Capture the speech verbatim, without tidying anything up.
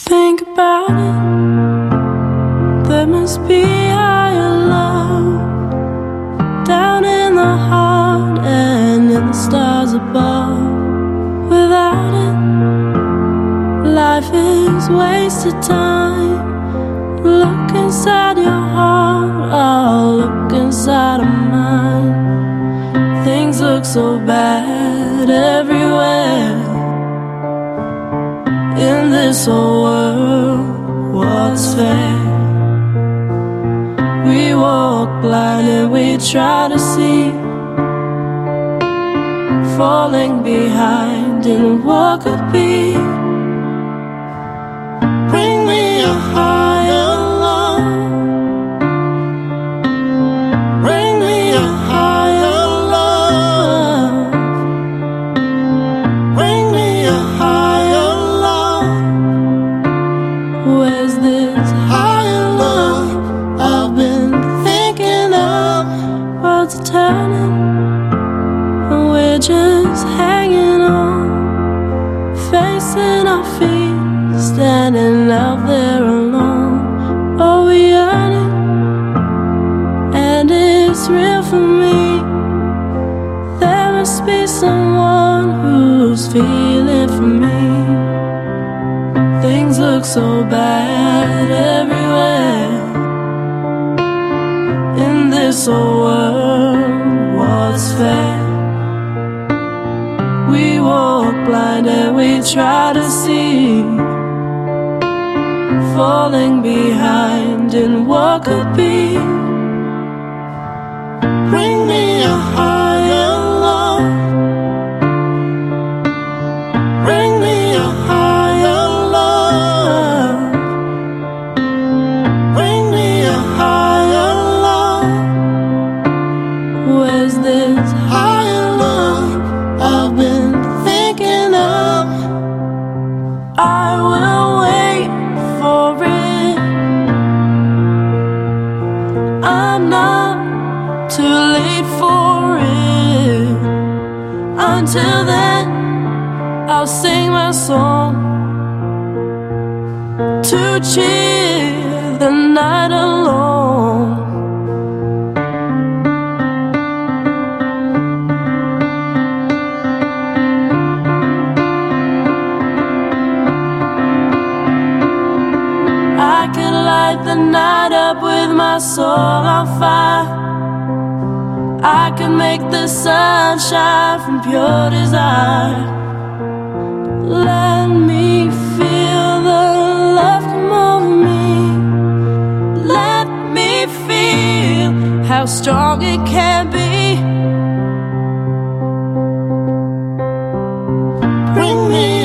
Think about it. There must be higher love down in the heart and in the stars above. Without it, life is wasted time. Look inside your heart, oh, look inside of mine. Things look so bad everywhere in this whole world. What's fair? We walk blind and we try to see, falling behind in what could be. Bring me a higher love. Bring me a higher love. Bring me a higher love. Where's this higher love I've been thinking of? Worlds are turning and we're just hanging on, facing our feet, standing out there alone. Oh, we earn it, and it's real for me. There must be someone who's feeling for me. Things look so bad everywhere in this whole world. What's fair? We walk blind and we try to see, falling behind in what could be. Bring me a higher love. Bring me a higher love. Bring me a higher love. Where's this higher love I've been thinking of? I will wait for it. I'm not too late for it. Until then, I'll sing my song to cheer the night alone. I could light the night up with my soul on fire. I can make the sun shine from pure desire. Let me feel the love come over me. Let me feel how strong it can be. Bring me